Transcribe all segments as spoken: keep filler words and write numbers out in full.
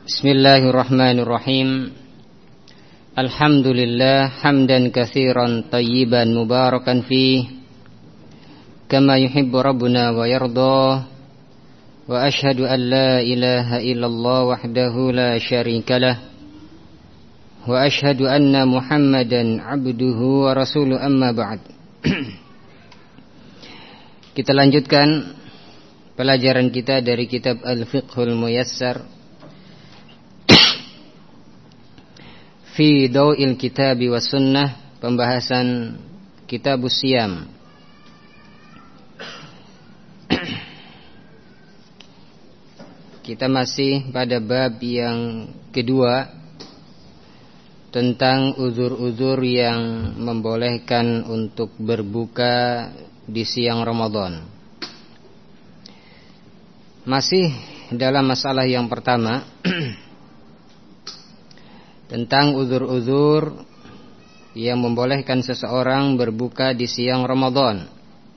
Bismillahirrahmanirrahim. Alhamdulillah hamdan katsiran tayyiban mubarakan fih kama yuhibbu rabbuna wa yarda. Wa ashhadu an la ilaha illallah wahdahu la syarikalah. Wa ashhadu anna Muhammadan abduhu wa rasuluhu, amma ba'd. Kita lanjutkan pelajaran kita dari kitab Al-Fiqhul Muyassar Fi Daw'il Kitabi was Sunnah, pembahasan Kitabus Siyam. Kita masih pada bab yang kedua tentang uzur-uzur yang membolehkan untuk berbuka di siang Ramadan. Masih dalam masalah yang pertama tentang uzur-uzur yang membolehkan seseorang berbuka di siang Ramadan.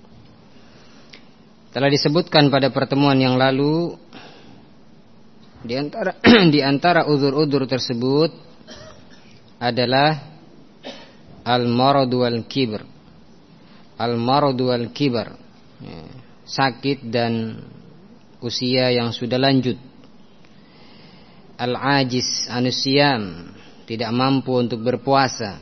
Telah disebutkan pada pertemuan yang lalu, di antara di antara uzur-uzur tersebut adalah al-marad wal kibr. Al-marad wal kibr, sakit dan usia yang sudah lanjut. Al-ajiz anus siyam, tidak mampu untuk berpuasa.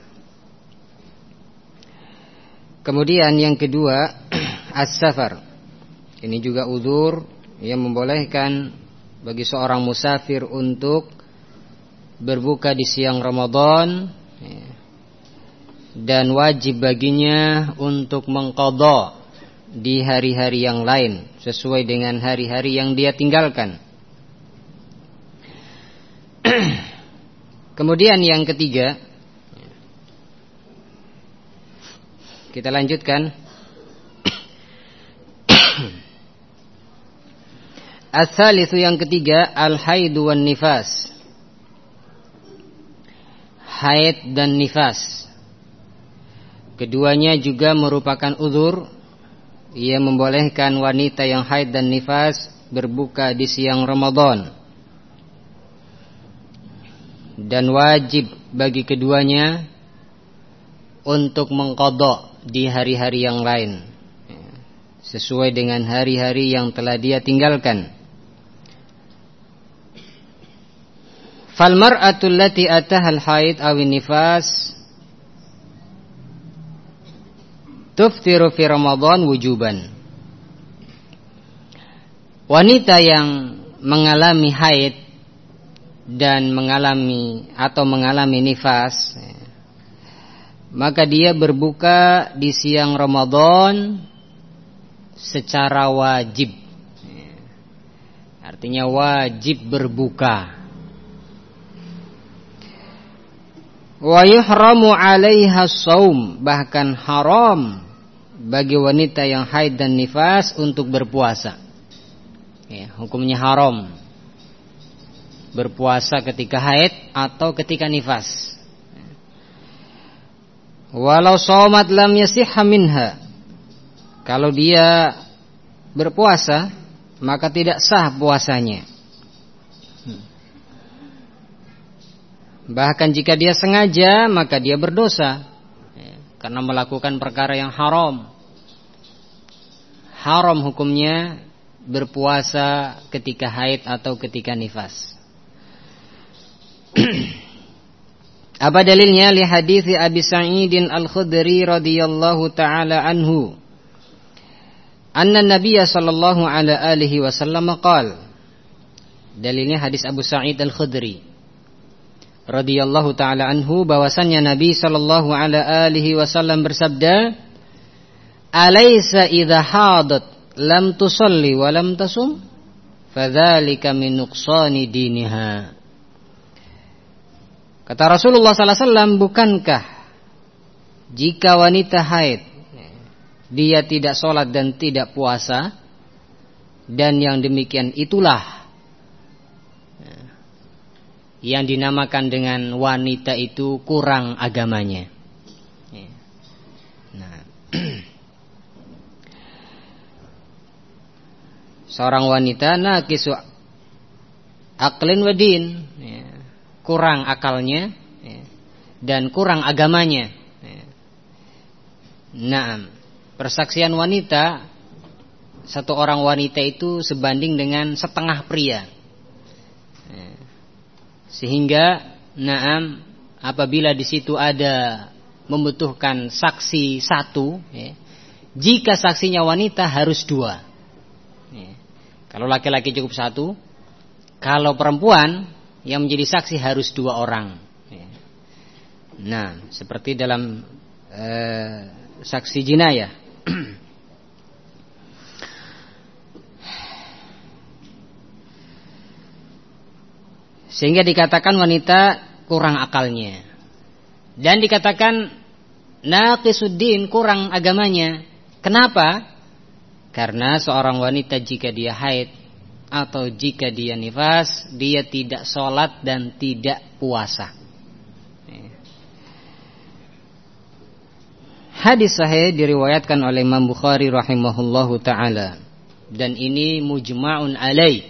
Kemudian yang kedua, as-safar. Ini juga uzur yang membolehkan bagi seorang musafir untuk berbuka di siang Ramadan, dan wajib baginya untuk mengqadha di hari-hari yang lain sesuai dengan hari-hari yang dia tinggalkan. Kemudian yang ketiga, kita lanjutkan. As-salisu, yang ketiga, al-haidu wan nifas. Haid dan nifas, keduanya juga merupakan uzur yang membolehkan wanita yang haid dan nifas berbuka di siang Ramadan, dan wajib bagi keduanya untuk mengqadha di hari-hari yang lain sesuai dengan hari-hari yang telah dia tinggalkan. Fal mar'atu allati ataha al-haid aw an-nifas tuftiru fi Ramadan wujuban. Wanita yang mengalami haid dan mengalami atau mengalami nifas, maka dia berbuka di siang Ramadan secara wajib. Artinya wajib berbuka. Wa yuhramu 'alaiha shaum, bahkan haram bagi wanita yang haid dan nifas untuk berpuasa. Ya, hukumnya haram berpuasa ketika haid atau ketika nifas. Walau shamat lam yasihha minha, kalau dia berpuasa maka tidak sah puasanya. Bahkan jika dia sengaja maka dia berdosa, karena melakukan perkara yang haram. Haram hukumnya berpuasa ketika haid atau ketika nifas. Apa dalilnya? Li hadits Abi Sa'id Al-Khudri radhiyallahu taala anhu, anna Nabiy sallallahu alaihi wasallam qala. Dalilnya hadis Abu Sa'id Al-Khudri radhiyallahu taala anhu, bahwasannya Nabi sallallahu alaihi wasallam bersabda, "Alaysa idza hadat lam tusalli wa lam tasum, fadzalika min nuqsani diniha." Kata Rasulullah sallallahu alaihi wasallam, bukankah jika wanita haid dia tidak sholat dan tidak puasa, dan yang demikian itulah yang dinamakan dengan wanita itu kurang agamanya. Nah, seorang wanita naqisu aqlin wa din, kurang akalnya dan kurang agamanya. Nah, persaksian wanita, satu orang wanita itu sebanding dengan setengah pria. Sehingga, naam, apabila di situ ada membutuhkan saksi satu, ya, jika saksinya wanita harus dua. Ya. Kalau laki-laki cukup satu, kalau perempuan yang menjadi saksi harus dua orang. Ya. Nah, seperti dalam eh, saksi jinayah. Sehingga dikatakan wanita kurang akalnya. Dan dikatakan naqisuddin, kurang agamanya. Kenapa? Karena seorang wanita jika dia haid atau jika dia nifas, dia tidak sholat dan tidak puasa. Hadis sahih diriwayatkan oleh Imam Bukhari rahimahullahu ta'ala. Dan ini mujma'un alaih,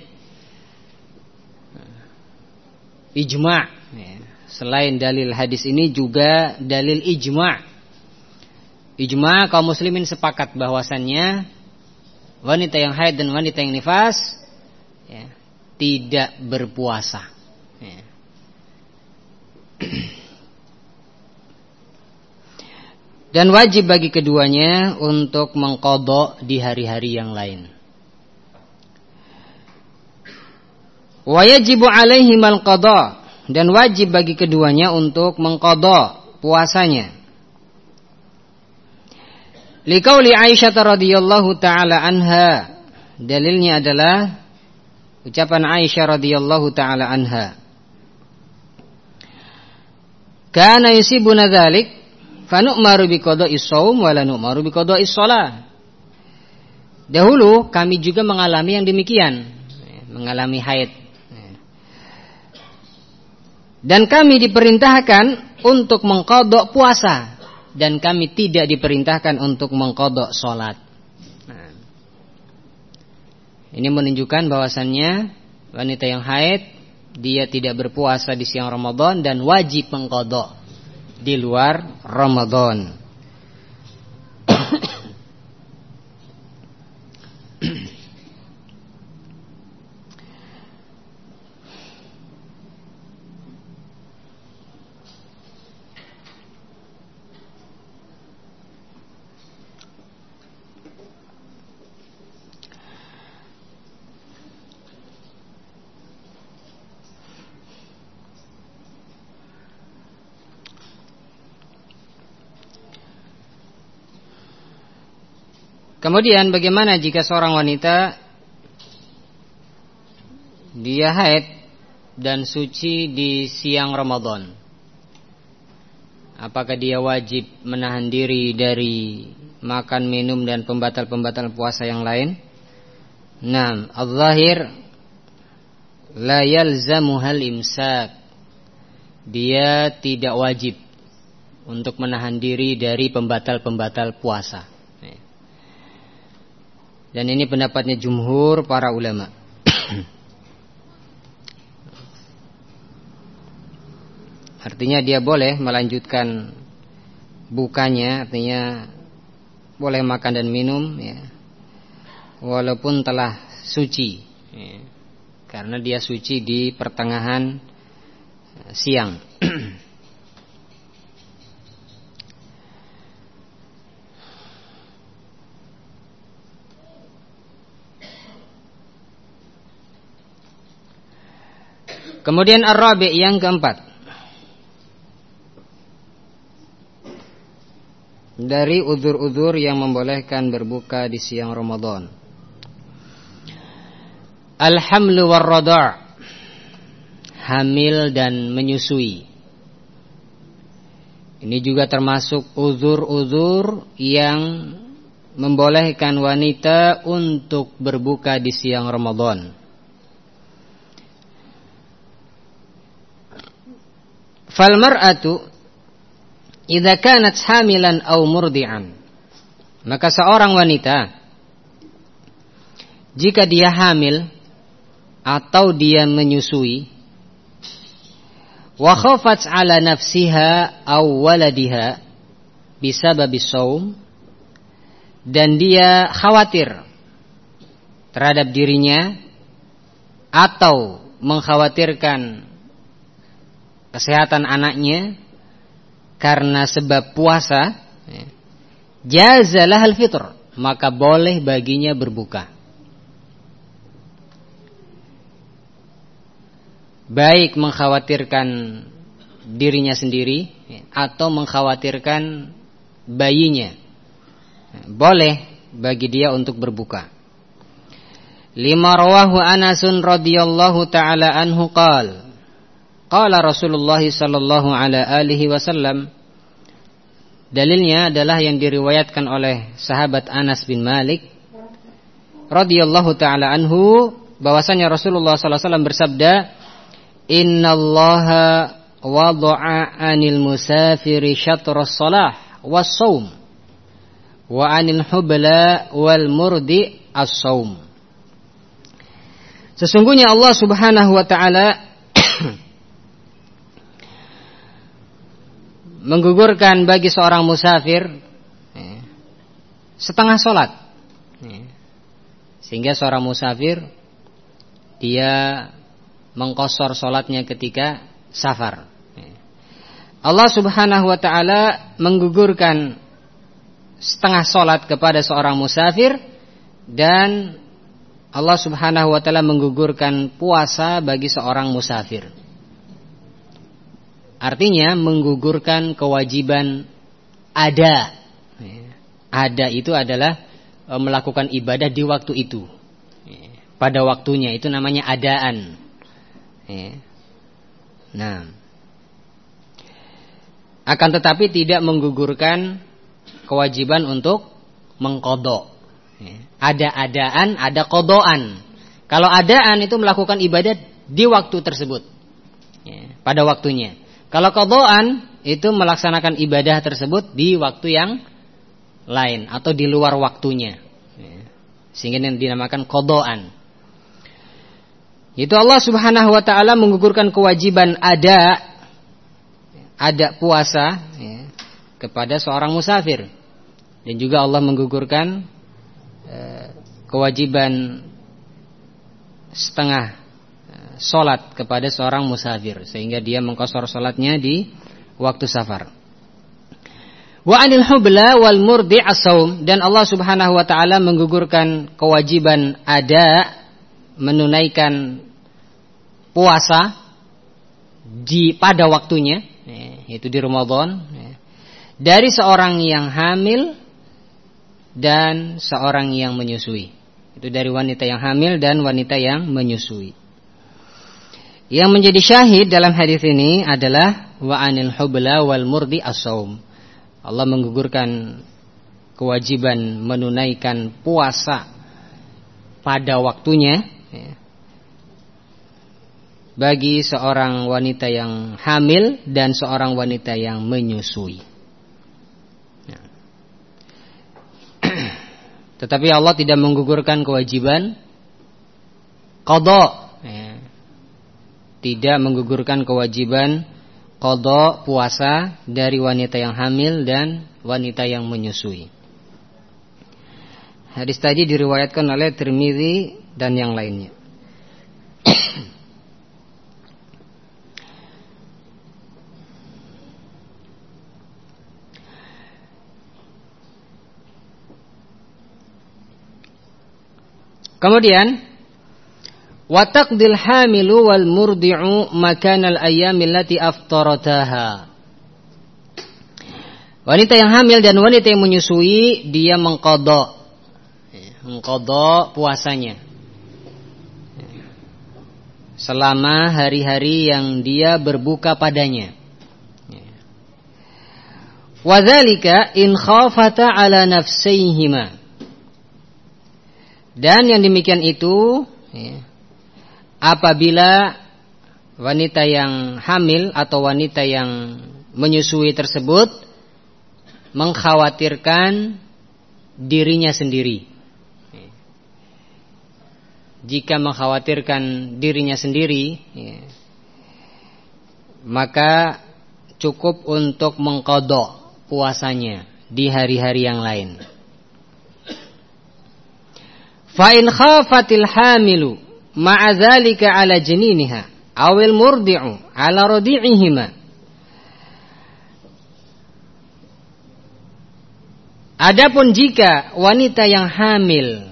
ijma'. Selain dalil hadis ini juga dalil ijma'. Ijma' kaum muslimin sepakat bahwasannya wanita yang haid dan wanita yang nifas, ya, tidak berpuasa. Ya. Dan wajib bagi keduanya untuk mengqadha di hari-hari yang lain. Wa yajibu alaihim al-qadha, dan wajib bagi keduanya untuk mengqadha puasanya. Liqauli Aisyah radhiyallahu taala anha, dalilnya adalah ucapan Aisyah radhiyallahu taala anha. Kana yusibuna dzalik fa nu'maru bi qada'is shaum wa la nu'maru bi qada'is shalah. Dahulu kami juga mengalami yang demikian, mengalami haid. Dan kami diperintahkan untuk mengqadha puasa, dan kami tidak diperintahkan untuk mengqadha salat. Nah, ini menunjukkan bahwasannya wanita yang haid dia tidak berpuasa di siang Ramadan dan wajib mengqadha di luar Ramadan. Kemudian bagaimana jika seorang wanita dia haid dan suci di siang Ramadan? Apakah dia wajib menahan diri dari makan, minum dan pembatal-pembatal puasa yang lain? Naam, al-zahir la yalzamuhal imsak. Dia tidak wajib untuk menahan diri dari pembatal-pembatal puasa. Dan ini pendapatnya jumhur para ulama. Artinya dia boleh melanjutkan bukanya, artinya boleh makan dan minum, ya, walaupun telah suci, ya, karena dia suci di pertengahan siang. Kemudian ar-rabi' yang keempat, dari udzur-udzur yang membolehkan berbuka di siang Ramadan, al-hamlu war-radha', hamil dan menyusui. Ini juga termasuk udzur-udzur yang membolehkan wanita untuk berbuka di siang Ramadan. Fal mar'atu idza kanat hamilan aw murdi'an, maka seorang wanita jika dia hamil atau dia menyusui, wa khafat ala nafsiha aw waladiha bisababis shaum, dan dia khawatir terhadap dirinya atau mengkhawatirkan kesehatan anaknya karena sebab puasa, jazalah al-fitr, maka boleh baginya berbuka. Baik mengkhawatirkan dirinya sendiri atau mengkhawatirkan bayinya, boleh bagi dia untuk berbuka. Lima rawahu Anasun radhiyallahu taala anhu qala qala Rasulullah sallallahu alaihi wasallam. Dalilnya adalah yang diriwayatkan oleh sahabat Anas bin Malik radhiyallahu taala anhu, bahwasanya Rasulullah sallallahu alaihi wasallam bersabda, innallaha wada'a 'anil musafiri syatras shalah was shaum wa 'anil hubla wal murdi as-shaum. Sesungguhnya Allah Subhanahu wa taala menggugurkan bagi seorang musafir setengah salat, sehingga seorang musafir dia mengqashar salatnya ketika safar. Allah Subhanahu wa taala menggugurkan setengah salat kepada seorang musafir, dan Allah Subhanahu wa taala menggugurkan puasa bagi seorang musafir. Artinya menggugurkan kewajiban ada. Ada itu adalah melakukan ibadah di waktu itu, pada waktunya, itu namanya adaan. Nah, akan tetapi tidak menggugurkan kewajiban untuk mengqadha. Ada adaan, ada qadhaan. Kalau adaan itu melakukan ibadah di waktu tersebut, pada waktunya. Kalau qadhaan itu melaksanakan ibadah tersebut di waktu yang lain atau di luar waktunya, sehingga yang dinamakan qadhaan. Itu Allah Subhanahu wa taala menggugurkan kewajiban ada ada puasa ya, kepada seorang musafir, dan juga Allah menggugurkan eh, kewajiban setengah eh, salat kepada seorang musafir, sehingga dia mengqashar salatnya di waktu safar. Wa 'anil hubla wal murdi as-shaum, dan Allah Subhanahu wa taala menggugurkan kewajiban ada menunaikan puasa di pada waktunya, yaitu di Ramadan, dari seorang yang hamil dan seorang yang menyusui. Itu dari wanita yang hamil dan wanita yang menyusui. Yang menjadi syahid dalam hadis ini adalah wa 'anil hubla wal murdi as-shaum. Allah menggugurkan kewajiban menunaikan puasa pada waktunya bagi seorang wanita yang hamil dan seorang wanita yang menyusui. Tetapi Allah tidak menggugurkan kewajiban qadha, tidak menggugurkan kewajiban qadha puasa dari wanita yang hamil dan wanita yang menyusui. Hadis tadi diriwayatkan oleh Tirmidzi dan yang lainnya. Kemudian wa taqdil hamilu wal murdi'u makanal ayyamil lati aftarataha. Wanita yang hamil dan wanita yang menyusui dia mengqadha mengqadha puasanya selama hari-hari yang dia berbuka padanya. Wa dzalika in khafata ala nafsayhima. Dan yang demikian itu ya, apabila wanita yang hamil atau wanita yang menyusui tersebut mengkhawatirkan dirinya sendiri. Jika mengkhawatirkan dirinya sendiri ya, maka cukup untuk mengqadha puasanya di hari-hari yang lain. Fa in khafatil hamilu ma'a dzalika 'ala janiniha awil murdi'u 'ala radi'ihima. Adapun jika wanita yang hamil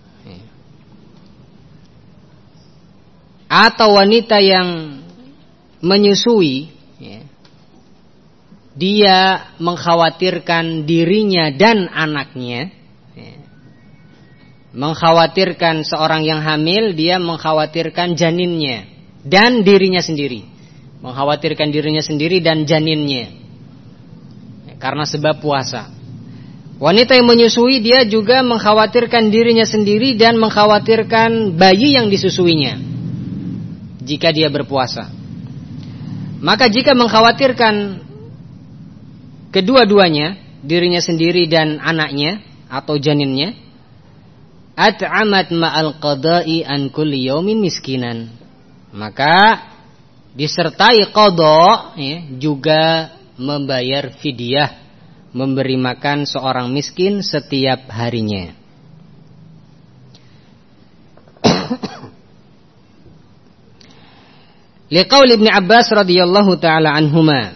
atau wanita yang menyusui, ya, dia mengkhawatirkan dirinya dan anaknya, ya, mengkhawatirkan seorang yang hamil, dia mengkhawatirkan janinnya dan dirinya sendiri, mengkhawatirkan dirinya sendiri dan janinnya, ya, karena sebab puasa. Wanita yang menyusui dia juga mengkhawatirkan dirinya sendiri dan mengkhawatirkan bayi yang disusuinya jika dia berpuasa. Maka jika mengkhawatirkan kedua-duanya, dirinya sendiri dan anaknya atau janinnya, at'amat ma'al qada'i an kulli yaumin miskinan, maka disertai qada, ya, juga membayar fidyah, memberi makan seorang miskin setiap harinya. Liqaul Ibnu Abbas radhiyallahu taala anhuma.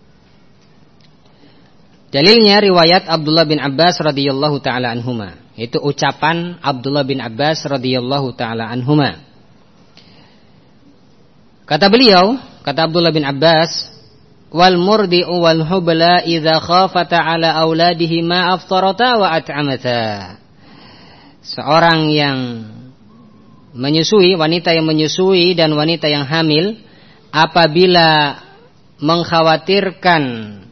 Dalilnya riwayat Abdullah bin Abbas radhiyallahu taala anhuma. Itu ucapan Abdullah bin Abbas radhiyallahu taala anhuma. Kata beliau, kata Abdullah bin Abbas, wal murdi'u wal hubla idza khafata ala auladihima aftarata wa at'amata. Seorang yang menyusui, wanita yang menyusui dan wanita yang hamil, apabila mengkhawatirkan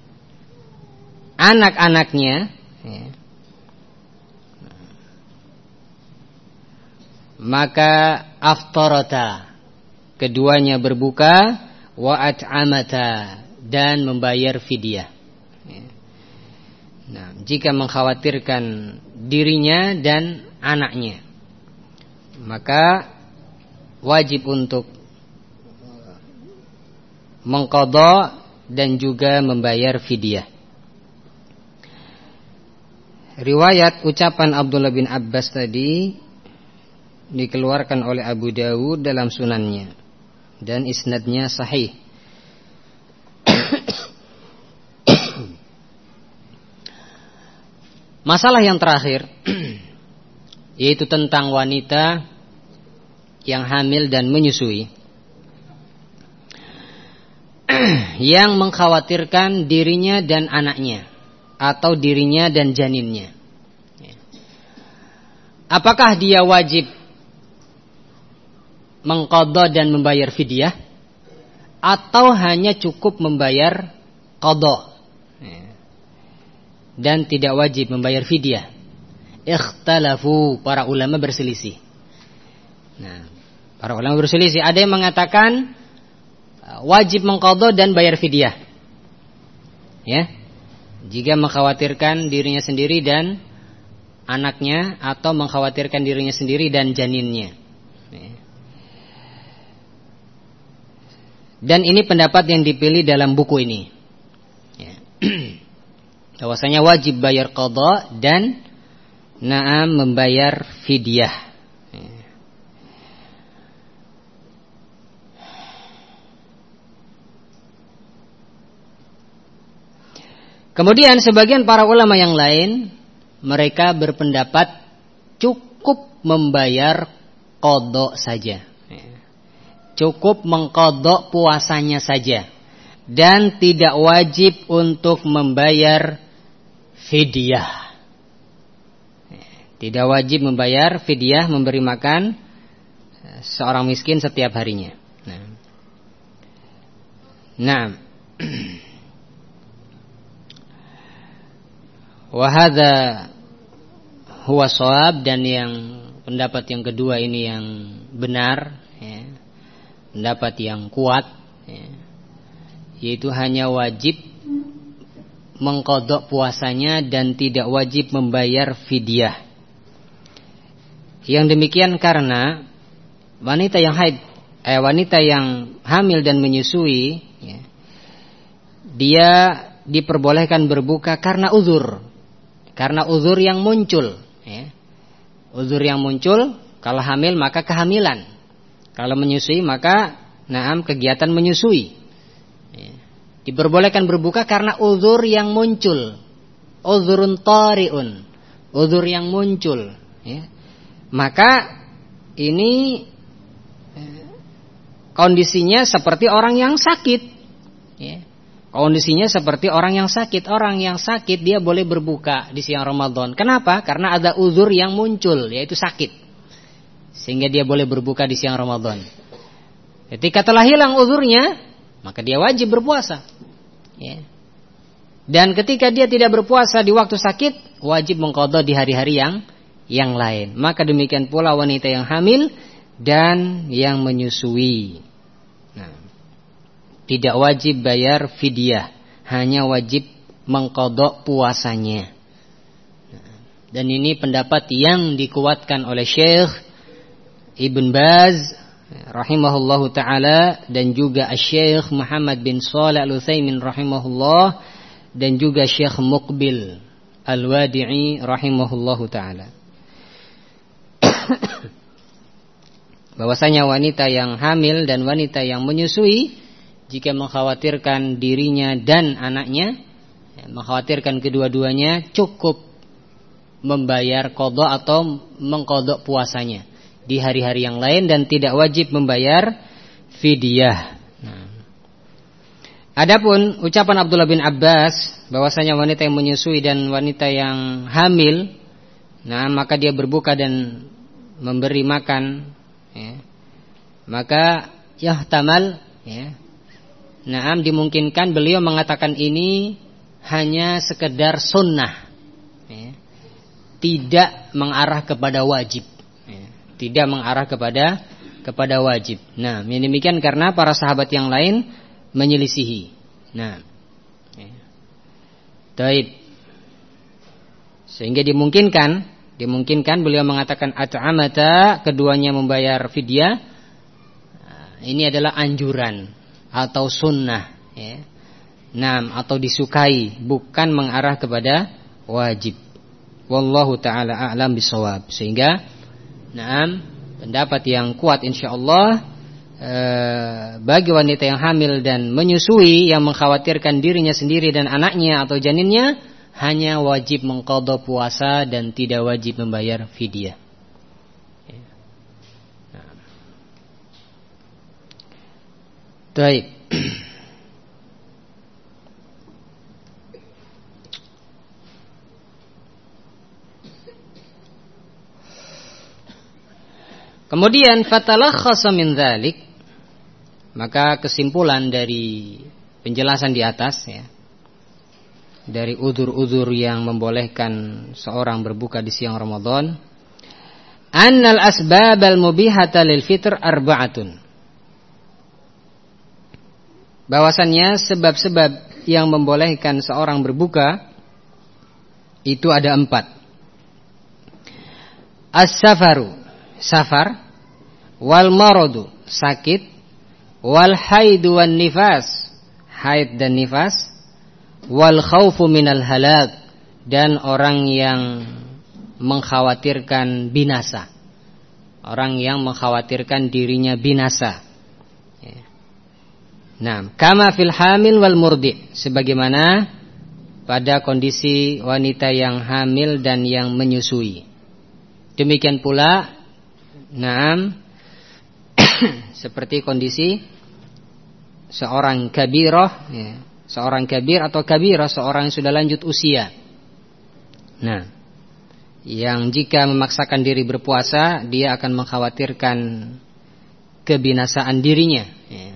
anak-anaknya, ya, maka aftarata, keduanya berbuka, wa at'amata, dan membayar fidyah. Ya. Nah, jika mengkhawatirkan dirinya dan anaknya, maka wajib untuk mengqadha dan juga membayar fidyah. Riwayat ucapan Abdullah bin Abbas tadi dikeluarkan oleh Abu Dawud dalam sunannya dan isnadnya sahih. Masalah yang terakhir yaitu tentang wanita yang hamil dan menyusui, yang mengkhawatirkan dirinya dan anaknya atau dirinya dan janinnya. Apakah dia wajib mengqadha dan membayar fidyah, atau hanya cukup membayar qadha dan tidak wajib membayar fidyah? Ikhtalafu, para ulama berselisih. Nah, para ulama berselisih. Ada yang mengatakan wajib mengqadha dan bayar fidyah, ya, jika mengkhawatirkan dirinya sendiri dan anaknya, atau mengkhawatirkan dirinya sendiri dan janinnya. Ya. Dan ini pendapat yang dipilih dalam buku ini, ya. Bahwasanya wajib bayar qadha dan na'am membayar fidyah. Kemudian sebagian para ulama yang lain, mereka berpendapat cukup membayar qadha saja, cukup mengqadha puasanya saja, dan tidak wajib untuk membayar fidyah. Tidak wajib membayar fidyah, memberi makan seorang miskin setiap harinya. Nah, nah. Wahada huwa shawab, dan yang pendapat yang kedua ini yang benar, ya, pendapat yang kuat, ya, yaitu hanya wajib mengqadha puasanya dan tidak wajib membayar fidyah. Yang demikian karena wanita yang haid, eh, wanita yang hamil dan menyusui, ya, dia diperbolehkan berbuka karena uzur, karena uzur yang muncul. Ya. Uzur yang muncul, kalau hamil maka kehamilan, kalau menyusui maka naam kegiatan menyusui. Ya. Diperbolehkan berbuka karena uzur yang muncul, uzurun tariun, uzur yang muncul. Ya. Maka ini kondisinya seperti orang yang sakit. Ya. Kondisinya seperti orang yang sakit. Orang yang sakit dia boleh berbuka di siang Ramadan. Kenapa? Karena ada uzur yang muncul, yaitu sakit, sehingga dia boleh berbuka di siang Ramadan. Ketika telah hilang uzurnya, maka dia wajib berpuasa. Ya. Dan ketika dia tidak berpuasa di waktu sakit, wajib mengqadha di hari-hari yang yang lain. Maka demikian pula wanita yang hamil dan yang menyusui. Nah, tidak wajib bayar fidyah, hanya wajib mengqadha puasanya. Nah, dan ini pendapat yang dikuatkan oleh Syekh Ibn Baz rahimahullahu taala, dan juga Syekh Muhammad bin Shalih Al-Utsaimin rahimahullah, dan juga Syekh Muqbil Al-Wadi'i rahimahullahu taala. Bahwasanya wanita yang hamil dan wanita yang menyusui, jika mengkhawatirkan dirinya dan anaknya, mengkhawatirkan kedua-duanya, cukup membayar qadha atau mengqadha puasanya di hari-hari yang lain, dan tidak wajib membayar fidyah. Nah. Adapun ucapan Abdullah bin Abbas bahwasanya wanita yang menyusui dan wanita yang hamil, nah maka dia berbuka dan memberi makan, ya, maka yahtamal, ya, naam dimungkinkan beliau mengatakan ini hanya sekedar sunnah, ya, tidak mengarah kepada wajib, ya, tidak mengarah kepada kepada wajib. Nah, yang demikian karena para sahabat yang lain menyelisihi. Nah, ya. Taib. Sehingga dimungkinkan Dimungkinkan beliau mengatakan at'amata, keduanya membayar fidyah. Ini adalah anjuran atau sunnah, ya. Naam, atau disukai, bukan mengarah kepada wajib. Wallahu taala a'lam bishawab. Sehingga naam, pendapat yang kuat insyaallah eh, bagi wanita yang hamil dan menyusui yang mengkhawatirkan dirinya sendiri dan anaknya atau janinnya, hanya wajib mengqadha puasa dan tidak wajib membayar fidyah. Nah. Baik. Kemudian fatalakhasa min dzalik, maka kesimpulan dari penjelasan di atas, ya, dari udzur-udzur yang membolehkan seorang berbuka di siang Ramadan, annal asbabal mubihata lil fitr arba'atun, bahwasannya sebab-sebab yang membolehkan seorang berbuka itu ada empat. As-safaru, safar, wal maradu, sakit, wal haidu wan nifas, haid dan nifas, wal khaufu minal halak, dan orang yang mengkhawatirkan binasa, orang yang mengkhawatirkan dirinya binasa. Nah, kama fil hamil wal murdi, sebagaimana pada kondisi wanita yang hamil dan yang menyusui. Demikian pula, nah, seperti kondisi seorang kabirah, ya, seorang kabir atau kabirah, seorang yang sudah lanjut usia. Nah, yang jika memaksakan diri berpuasa, dia akan mengkhawatirkan kebinasaan dirinya, ya.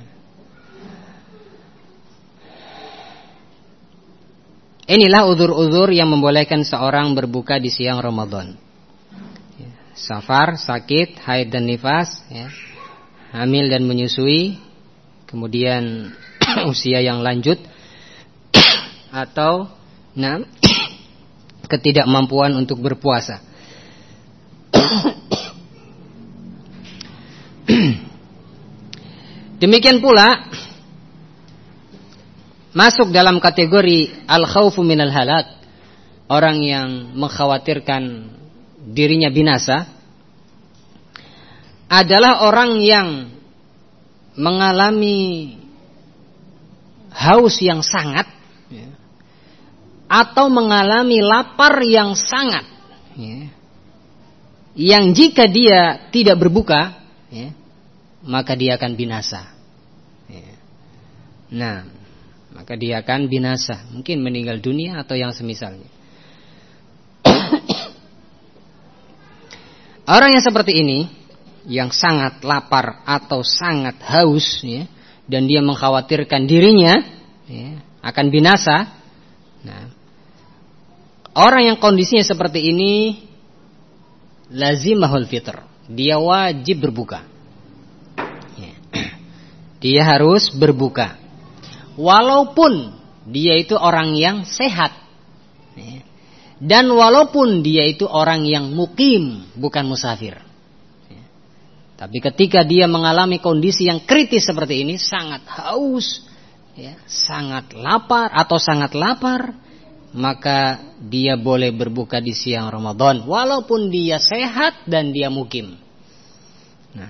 Inilah uzur-uzur yang membolehkan seorang berbuka di siang Ramadan. Ya, safar, sakit, haid dan nifas, ya, hamil dan menyusui, kemudian usia yang lanjut, atau nah, ketidakmampuan untuk berpuasa. Demikian pula masuk dalam kategori al-khawfu minal halak, orang yang mengkhawatirkan dirinya binasa, adalah orang yang mengalami haus yang sangat, ya, atau mengalami lapar yang sangat, ya, yang jika dia tidak berbuka, ya, maka dia akan binasa. Ya. Nah, maka dia akan binasa, mungkin meninggal dunia atau yang semisalnya. Orang yang seperti ini, yang sangat lapar atau sangat haus, ya, dan dia mengkhawatirkan dirinya, ya, akan binasa. Nah, orang yang kondisinya seperti ini lazimahul fitr, dia wajib berbuka, ya. Dia harus berbuka walaupun dia itu orang yang sehat, ya, dan walaupun dia itu orang yang mukim, bukan musafir. Tapi ketika dia mengalami kondisi yang kritis seperti ini, sangat haus, ya, sangat lapar atau sangat lapar, maka dia boleh berbuka di siang Ramadan walaupun dia sehat dan dia mukim. Nah,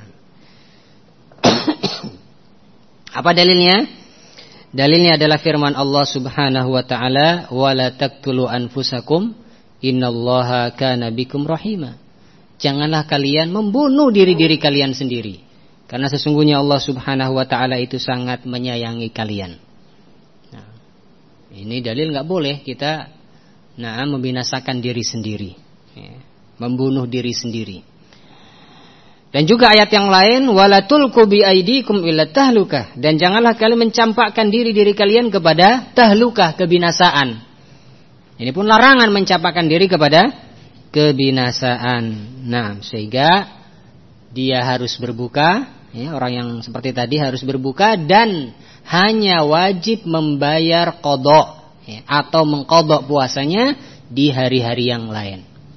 apa dalilnya? Dalilnya adalah firman Allah Subhanahu wa taala, "Wala taqtulu anfusakum, innallaha kana bikum rahima." Janganlah kalian membunuh diri-diri kalian sendiri, karena sesungguhnya Allah Subhanahu wa taala itu sangat menyayangi kalian. Nah, ini dalil enggak boleh kita nah membinasakan diri sendiri, ya, membunuh diri sendiri. Dan juga ayat yang lain, wala tulqu bi aidikum ila tahlukah, dan janganlah kalian mencampakkan diri-diri kalian kepada tahlukah, kebinasaan. Ini pun larangan mencampakkan diri kepada kebinasaan. Nah, sehingga dia harus berbuka, ya, orang yang seperti tadi harus berbuka dan hanya wajib membayar qadha, ya, atau mengqadha puasanya di hari-hari yang lain.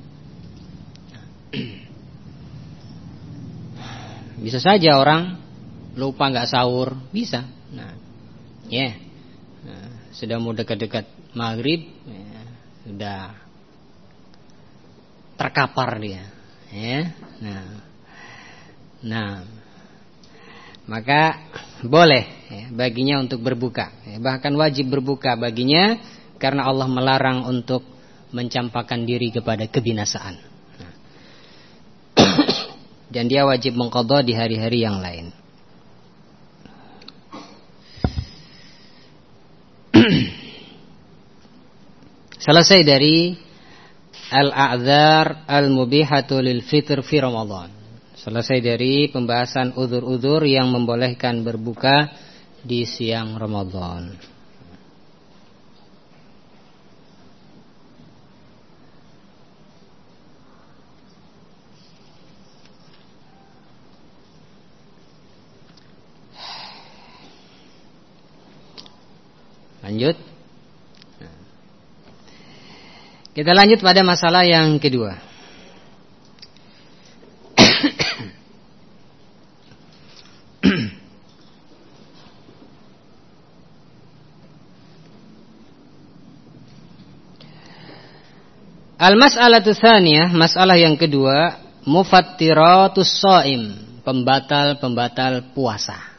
Bisa saja orang lupa nggak sahur, bisa. Nah, ya, yeah. Nah, sudah mau dekat-dekat maghrib, ya, sudah terkapar dia, ya. Nah, nah, maka boleh, ya, baginya untuk berbuka, ya, bahkan wajib berbuka baginya karena Allah melarang untuk mencampakkan diri kepada kebinasaan. Nah. Dan dia wajib mengqadha di hari-hari yang lain. Selesai dari al-a'dzar al-mubihatu lil fitr fi Ramadan. Selesai dari pembahasan udzur-udzur yang membolehkan berbuka di siang Ramadan. Lanjut. Kita lanjut pada masalah yang kedua. Al-mas'alatu tsaniyah, masalah yang kedua, mufattiratus shaim, pembatal-pembatal puasa.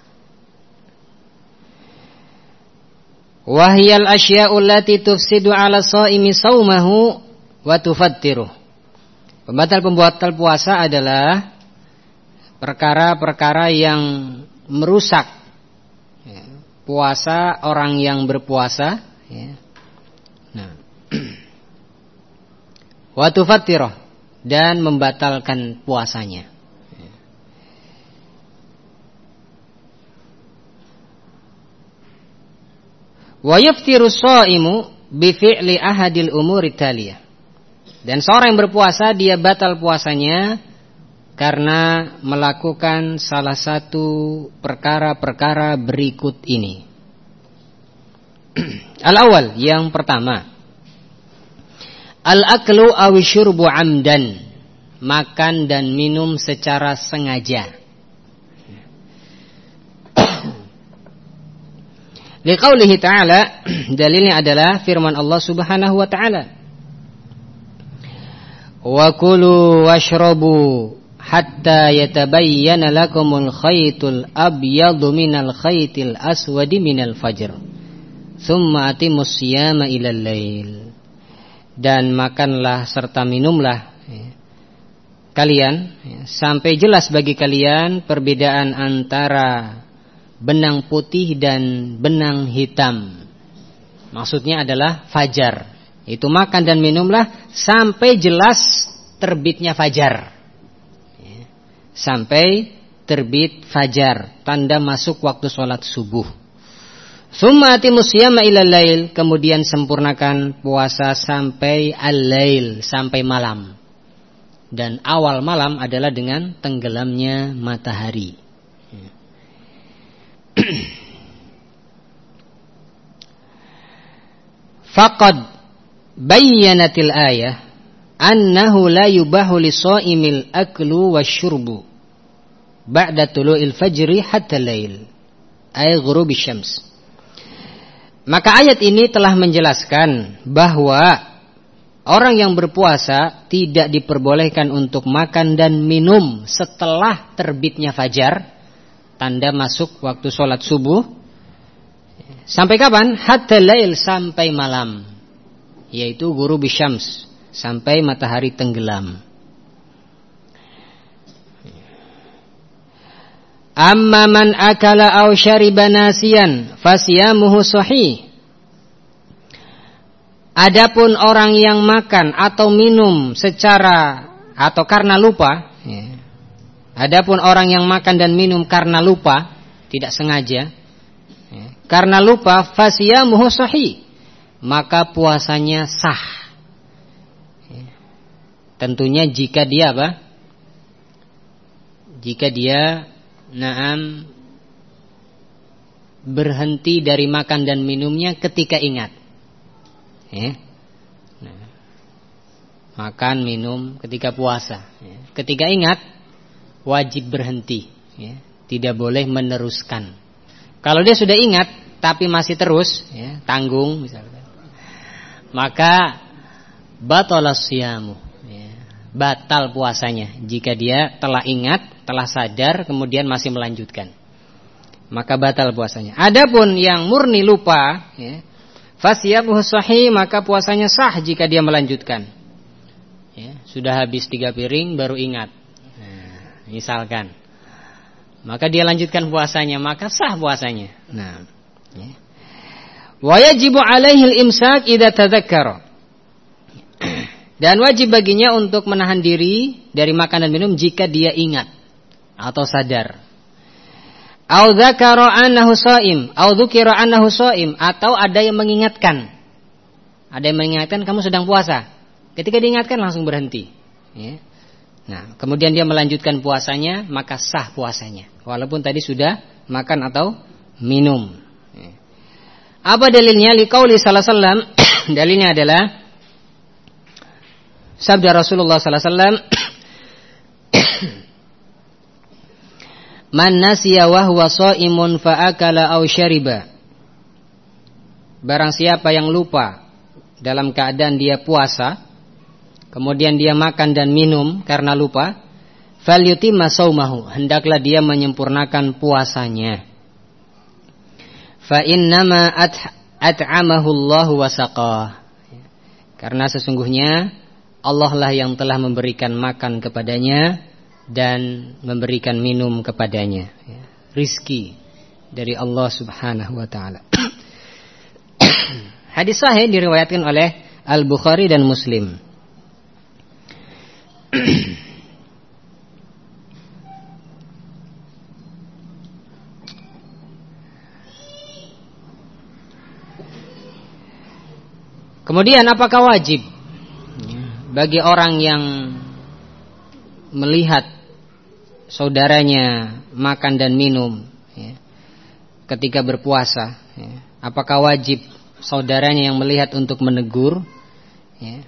Wahyal asya'u allati tufsidu 'ala shaimi shaumahu wa tufattiruh. Pembatal-pembatal puasa adalah perkara-perkara yang merusak, ya, puasa orang yang berpuasa, ya. Nah, wa tufattiruh, dan membatalkan puasanya. Wa yaftiru shaimu bi fi'li ahadil umuri taliyah. Dan seorang yang berpuasa dia batal puasanya karena melakukan salah satu perkara-perkara berikut ini. Al-awwal, yang pertama, al-aklu aw syurbu amdan, makan dan minum secara sengaja. Liqaulihi ta'ala, dalilnya adalah firman Allah Subhanahu wa ta'ala. Wa kulu washrabu hatta yatabayyana lakumul khaytul abyadu minal khaytil aswadi minal fajr. Tsumma atimus siyama ilal lail. Dan makanlah serta minumlah ya, kalian ya, sampai jelas bagi kalian perbedaan antara benang putih dan benang hitam. Maksudnya adalah fajar. Itu makan dan minumlah sampai jelas terbitnya fajar ya, sampai terbit fajar, tanda masuk waktu sholat subuh. Tsumma atimus siyama ilal lail, kemudian sempurnakan puasa sampai al-lail, sampai malam. Dan awal malam adalah dengan tenggelamnya matahari. Faqad bayyanatil ayah annahu la yubahu lis-sha'imil aklu wasyurbu ba'da tulu'il fajri hatta lail ay ghurubi syams. Maka ayat ini telah menjelaskan bahwa orang yang berpuasa tidak diperbolehkan untuk makan dan minum setelah terbitnya fajar, tanda masuk waktu sholat subuh. Sampai kapan? Hatta lail, sampai malam, yaitu ghurubi syams, sampai matahari tenggelam. Amma man akala aw syariba nasiyan fasiyamuhu sahih. Adapun orang yang makan atau minum secara atau karena lupa ya. Adapun orang yang makan dan minum karena lupa, tidak sengaja ya, karena lupa, fasiyamuhu sahih, maka puasanya sah ya. Tentunya jika dia apa? Jika dia Naam berhenti dari makan dan minumnya ketika ingat ya. Nah, makan minum ketika puasa ya. Ketika ingat wajib berhenti ya. Tidak boleh meneruskan. Kalau dia sudah ingat tapi masih terus ya, tanggung misalkan, maka batalas siyamu ya. Batal puasanya jika dia telah ingat, telah sadar, kemudian masih melanjutkan, maka batal puasanya. Adapun yang murni lupa ya, fasiyamuhu sahih, maka puasanya sah jika dia melanjutkan ya, sudah habis tiga piring baru ingat nah, misalkan, maka dia lanjutkan puasanya, maka sah puasanya. Nah ya. Wa yajibu alaihi al-imsak idza tadzakkara. Dan wajib baginya untuk menahan diri dari makan dan minum jika dia ingat atau sadar. Au dzakara annahu shaim, au dzukira annahu shaim, atau ada yang mengingatkan. Ada yang mengingatkan kamu sedang puasa. Ketika diingatkan langsung berhenti. Ya. Nah, kemudian dia melanjutkan puasanya, maka sah puasanya. Walaupun tadi sudah makan atau minum. Ya. Apa dalilnya? Liqauli sallallahu alaihi wasallam. Dalilnya adalah sabda Rasulullah sallallahu alaihi wasallam, man nasiya wa huwa shaimun fa akala aw syariba. Barang siapa yang lupa dalam keadaan dia puasa, kemudian dia makan dan minum karena lupa, falyutimma saumahu, hendaklah dia menyempurnakan puasanya. Fa innama at'amahu Allahu wa saqah. Karena sesungguhnya Allah lah yang telah memberikan makan kepadanya dan memberikan minum kepadanya. Rizki dari Allah Subhanahu wa ta'ala. Hadis sahih diriwayatkan oleh Al-Bukhari dan Muslim. Kemudian apakah wajib bagi orang yang melihat saudaranya makan dan minum ya, ketika berpuasa ya, apakah wajib saudaranya yang melihat untuk menegur ya?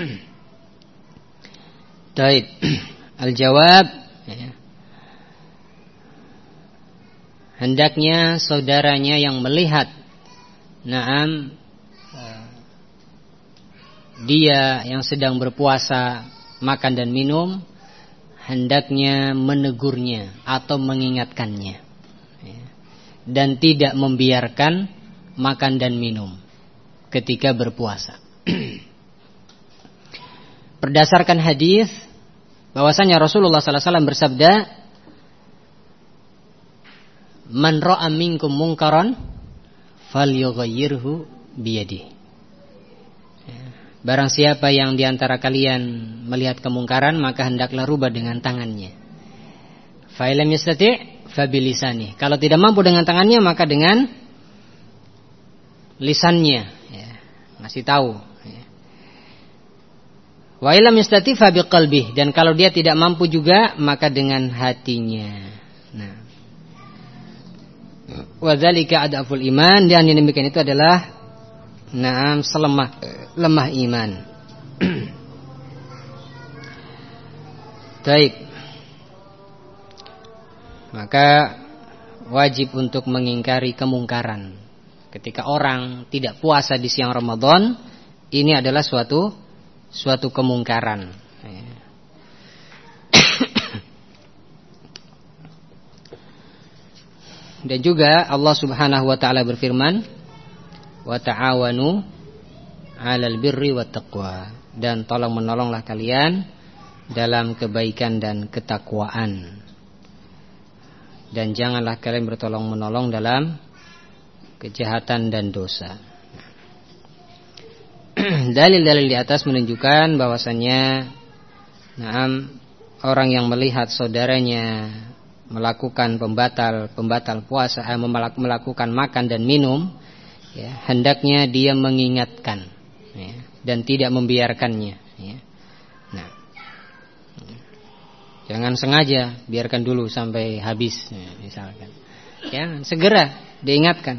Taib. Al-jawab ya, hendaknya saudaranya yang melihat Naam, dia yang sedang berpuasa makan dan minum, hendaknya menegurnya atau mengingatkannya, dan tidak membiarkan makan dan minum ketika berpuasa. Berdasarkan hadis bahwasanya Rasulullah sallallahu alaihi wasallam bersabda, "Man ra'a minkum munkaran falyughayyirhu biyadihi." Barang siapa yang diantara kalian melihat kemungkaran, maka hendaklah rubah dengan tangannya. Fa illam yastati' fa bilisani. Kalau tidak mampu dengan tangannya, maka dengan lisannya, ya, ngasih tahu. Ya. Wa illam yastati' fa biqalbihi. Dan kalau dia tidak mampu juga, maka dengan hatinya. Nah, wa dzalika adaful iman. Dan yang demikian itu adalah Naam, selemah lemah iman. Baik. Maka wajib untuk mengingkari kemungkaran. Ketika orang tidak puasa di siang Ramadan, ini adalah suatu suatu kemungkaran. Dan juga Allah Subhanahu wa taala berfirman, wa ta'awanu 'alal birri wat taqwa, dan tolong menolonglah kalian dalam kebaikan dan ketakwaan, dan janganlah kalian bertolong menolong dalam kejahatan dan dosa. Dalil-dalil di atas menunjukkan bahwasannya naam, orang yang melihat saudaranya melakukan pembatal pembatal puasa, eh, melakukan makan dan minum, ya, hendaknya dia mengingatkan, ya, dan tidak membiarkannya, ya. Nah, jangan sengaja, biarkan dulu sampai habis, ya, misalkan, ya, segera diingatkan.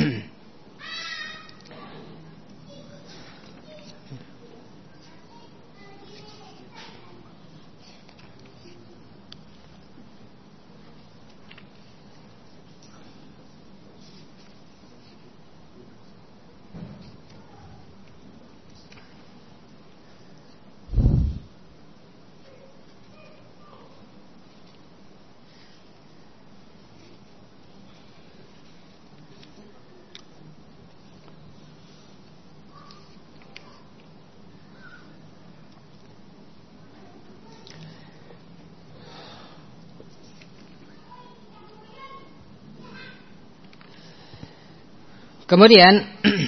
Kemudian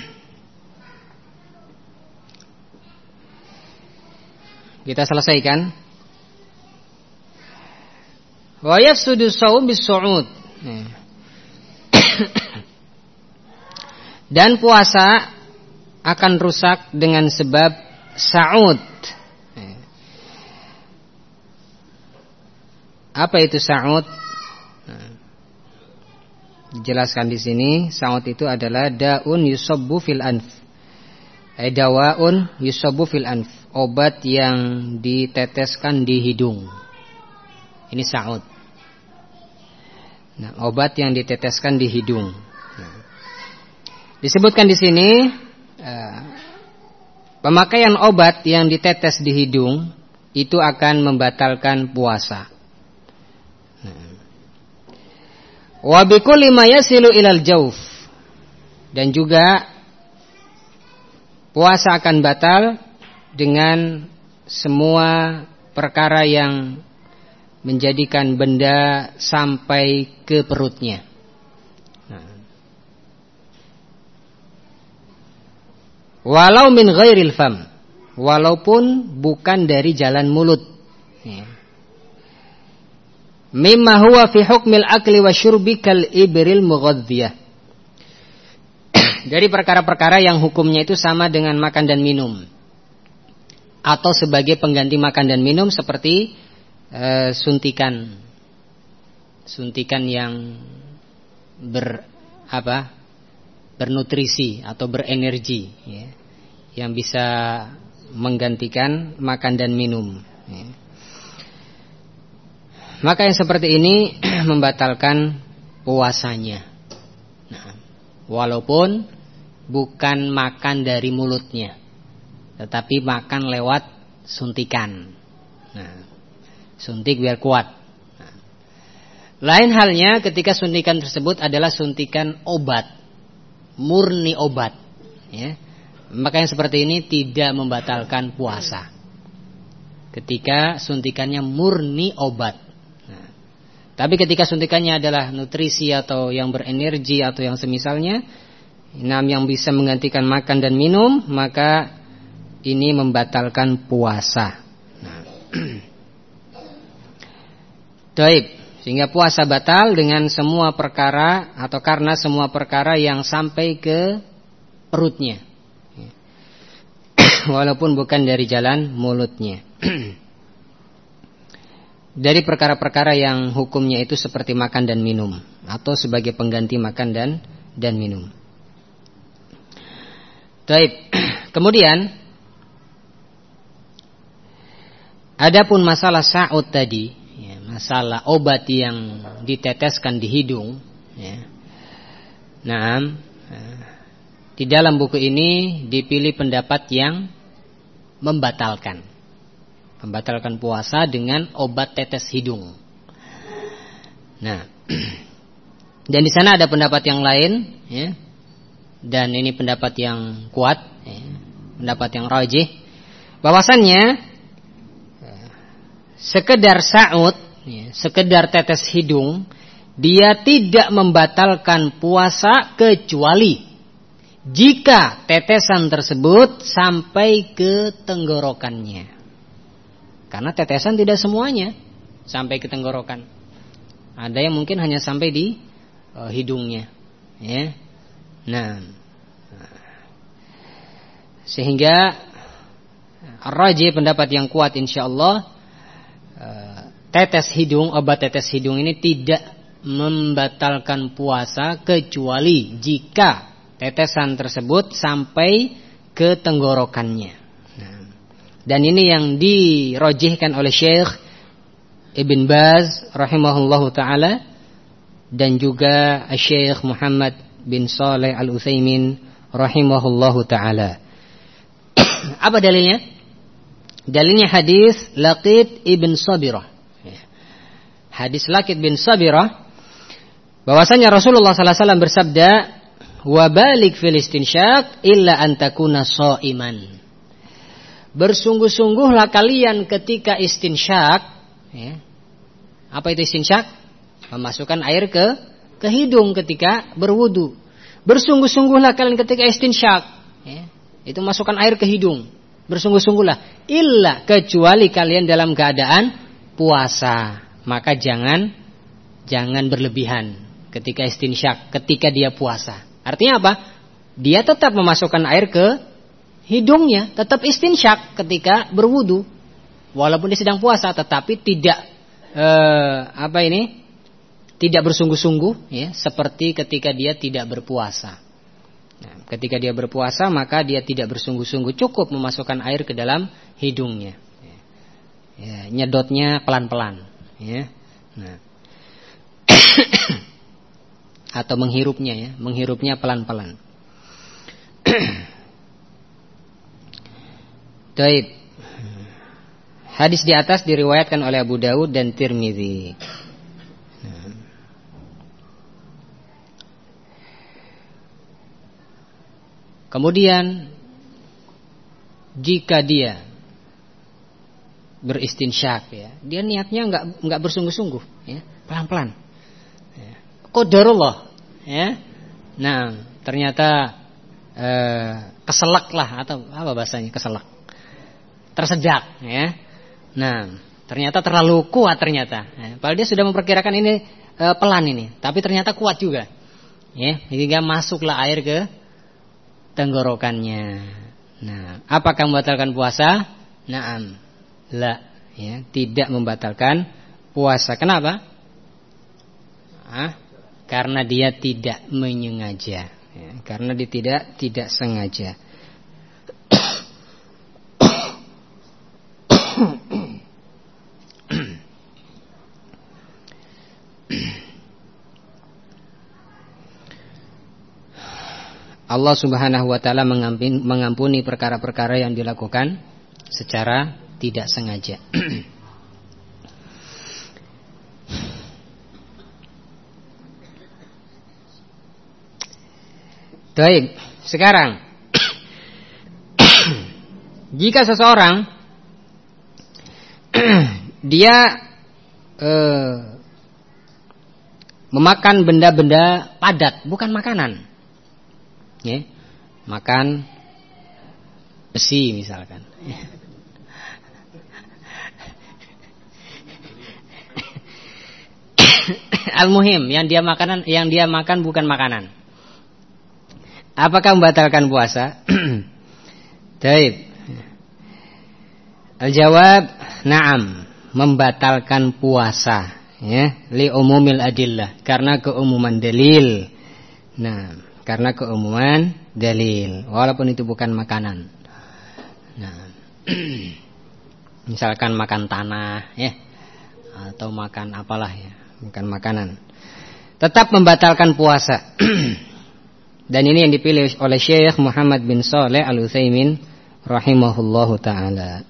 kita selesaikan wa yafsudu shaum bis-su'ud. Dan puasa akan rusak dengan sebab sa'ud. Apa itu sa'ud? Dijelaskan di sini, sa'ud itu adalah daun yusabbu fil anf. Eh, dawaun yusabbu fil anf, obat yang diteteskan di hidung. Ini sa'ud. Nah, obat yang diteteskan di hidung. Nah, disebutkan di sini eh, pemakaian obat yang ditetes di hidung itu akan membatalkan puasa. Nah, wa bikulli ma yasilu ilal jauf, dan juga puasa akan batal dengan semua perkara yang menjadikan benda sampai ke perutnya. Nah, walau min ghairil fam, walaupun bukan dari jalan mulut, ya. Mimma huwa fi hukmil akli wa syurbi kal ibril mughadziyah. Dari perkara-perkara yang hukumnya itu sama dengan makan dan minum, atau sebagai pengganti makan dan minum, seperti e, suntikan suntikan yang ber apa bernutrisi atau berenergi, ya, yang bisa menggantikan makan dan minum, ya. Maka yang seperti ini membatalkan puasanya. Nah, walaupun bukan makan dari mulutnya, tetapi makan lewat suntikan. Nah, suntik biar kuat. Nah, lain halnya ketika suntikan tersebut adalah suntikan obat, murni obat, ya. Maka yang seperti ini tidak membatalkan puasa. Ketika suntikannya murni obat. Nah, tapi ketika suntikannya adalah nutrisi atau yang berenergi atau yang semisalnya, enam yang bisa menggantikan makan dan minum, maka ini membatalkan puasa. Nah. Taib, sehingga puasa batal dengan semua perkara atau karena semua perkara yang sampai ke perutnya, walaupun bukan dari jalan mulutnya. Dari perkara-perkara yang hukumnya itu seperti makan dan minum atau sebagai pengganti makan dan dan minum. Taib. Kemudian adapun masalah sa'ud tadi, ya, masalah obat yang diteteskan di hidung, ya. Nah, di dalam buku ini dipilih pendapat yang membatalkan, membatalkan puasa dengan obat tetes hidung. Nah, dan di sana ada pendapat yang lain, ya, dan ini pendapat yang kuat, ya, pendapat yang rajih, bahwasannya sekedar sa'ud, ya, sekedar tetes hidung, dia tidak membatalkan puasa kecuali jika tetesan tersebut sampai ke tenggorokannya. Karena tetesan tidak semuanya sampai ke tenggorokan. Ada yang mungkin hanya sampai di uh, hidungnya, ya. Nah, sehingga ar-rajih, pendapat yang kuat insyaallah, tetes hidung, obat tetes hidung ini tidak membatalkan puasa kecuali jika tetesan tersebut sampai ke tenggorokannya. Nah, dan ini yang dirojihkan oleh Syekh Ibn Baz rahimahullahu ta'ala dan juga Syekh Muhammad bin Saleh Al-Utsaimin rahimahullahu ta'ala. Apa dalilnya? Dalilnya hadis Laqit ibn Sabirah. Hadis Laqit bin Sabirah, bahwasanya Rasulullah sallallahu alaihi wasallam bersabda, "Wa balik fil istinsyaq illa an takuna shaiman." Bersungguh-sungguhlah kalian ketika istinsyaq, ya. Apa itu istinsyaq? Memasukkan air ke ke hidung ketika berwudu. Bersungguh-sungguhlah kalian ketika istinsyaq, ya. Itu masukkan air ke hidung. Bersungguh-sungguhlah, illa kecuali kalian dalam keadaan puasa. Maka jangan jangan berlebihan ketika istinsyak, ketika dia puasa. Artinya apa? Dia tetap memasukkan air ke hidungnya, tetap istinsyak ketika berwudu, walaupun dia sedang puasa, tetapi tidak eh, apa ini? Tidak bersungguh-sungguh, ya, seperti ketika dia tidak berpuasa. Nah, ketika dia berpuasa, maka dia tidak bersungguh-sungguh, cukup memasukkan air ke dalam hidungnya, ya, nyedotnya pelan-pelan. Ya, nah, atau menghirupnya, ya, menghirupnya pelan-pelan. Taib. Hadis di atas diriwayatkan oleh Abu Dawud dan Tirmidzi. Nah. Kemudian jika dia beristinsyak, ya, dia niatnya enggak enggak bersungguh-sungguh, ya, pelan-pelan. Ya. Qadarullah, ya. Nah, ternyata eh, keselak lah, atau apa bahasanya, keselak. Tersedak, ya. Nah, ternyata terlalu kuat ternyata. Ya. Padahal dia sudah memperkirakan ini eh, pelan ini, tapi ternyata kuat juga. Ya, hingga masuklah air ke tenggorokannya. Nah, apakah membatalkan puasa? Naam. La, ya, tidak membatalkan puasa. Kenapa? Ah, karena dia tidak menyengaja, ya, karena dia tidak tidak sengaja. Allah Subhanahu wa taala mengampuni, mengampuni perkara-perkara yang dilakukan secara tidak sengaja. Baik, sekarang jika seseorang dia eh, memakan benda-benda padat, bukan makanan, ya, makan besi misalkan, al-muhim yang dia makanan, yang dia makan bukan makanan. Apakah membatalkan puasa? Baik. Al-jawab, na'am, membatalkan puasa, ya, li umumil adillah, karena keumuman dalil. Nah, karena keumuman dalil, walaupun itu bukan makanan. Nah, misalkan makan tanah, ya, atau makan apalah, ya, bukan makanan, tetap membatalkan puasa. Dan ini yang dipilih oleh Syekh Muhammad bin Shalih Al-Utsaimin rahimahullahu taala.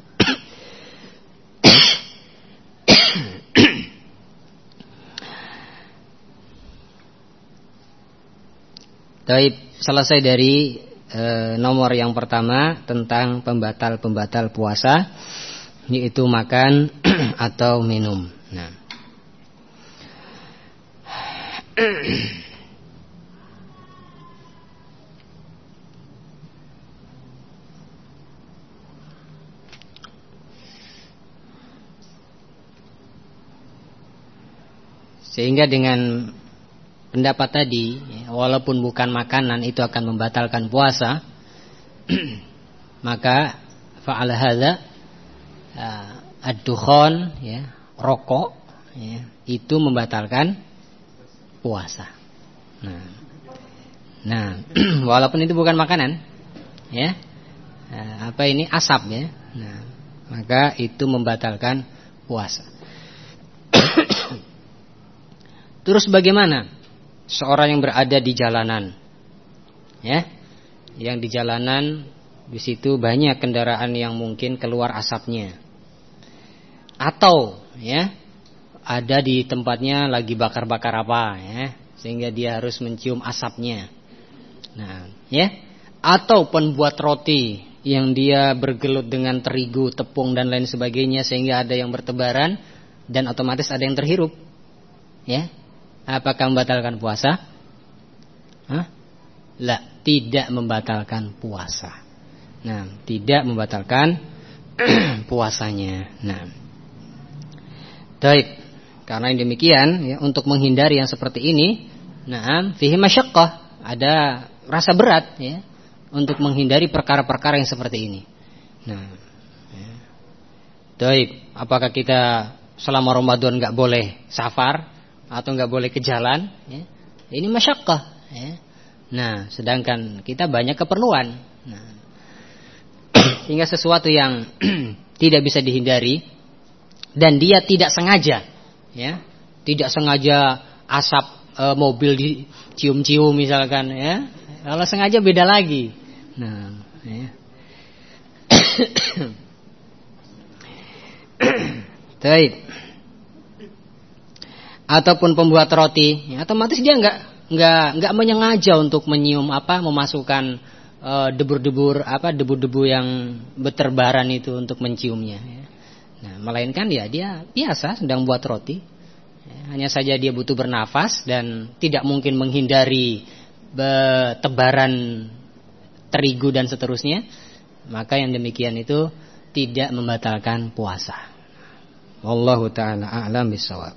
Baik, selesai dari e, nomor yang pertama tentang pembatal-pembatal puasa, yaitu makan atau minum. Nah, sehingga dengan pendapat tadi, walaupun bukan makanan itu akan membatalkan puasa, maka fa'al hadza ad-dukhan, ya, rokok, ya, itu membatalkan puasa. Nah, nah walaupun itu bukan makanan, ya, apa ini, asap, ya, nah, maka itu membatalkan puasa. Terus bagaimana seorang yang berada di jalanan, ya, yang di jalanan di situ banyak kendaraan yang mungkin keluar asapnya, atau, ya, ada di tempatnya lagi bakar-bakar apa, ya, sehingga dia harus mencium asapnya. Nah, ya, atau pembuat roti yang dia bergelut dengan terigu, tepung dan lain sebagainya, sehingga ada yang bertebaran dan otomatis ada yang terhirup, ya. Apakah membatalkan puasa? Hah? La, tidak membatalkan puasa. Nah, tidak membatalkan puasanya. Nah, baik. Karena yang demikian, ya, untuk menghindari yang seperti ini, nah, fihi masyaqqah, ada rasa berat, ya, untuk menghindari perkara-perkara yang seperti ini. Nah, ya. Baik. Apakah kita selama Ramadan nggak boleh safar atau nggak boleh ke jalan, ya? Ini masyaqqah, ya. Nah, sedangkan kita banyak keperluan. Nah, hingga sesuatu yang tidak bisa dihindari dan dia tidak sengaja, ya, tidak sengaja asap e, mobil dicium-cium misalkan, ya. Kalau sengaja beda lagi. Nah, ya. Baik. Ataupun pembuat roti, ya, otomatis dia nggak nggak nggak menyengaja untuk menyium apa, memasukkan e, debu-debu apa debu-debu yang berterbaran itu untuk menciumnya, ya. Nah, melainkan ya dia biasa sedang buat roti, ya, hanya saja dia butuh bernafas dan tidak mungkin menghindari tebaran terigu dan seterusnya, maka yang demikian itu tidak membatalkan puasa. Wallahu ta'ala a'lam bishawab.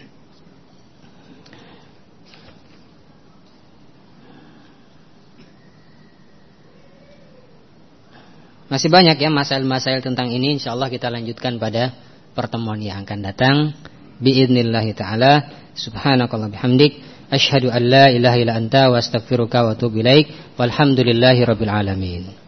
Masih banyak, ya, masail-masail tentang ini. InsyaAllah kita lanjutkan pada pertemuan yang akan datang. Biidnillahi ta'ala. Subhanakallah bihamdik. Asyhadu an la ilaha illa anta wa astaghfiruka wa atubu ilaik. Walhamdulillahi rabbil alamin.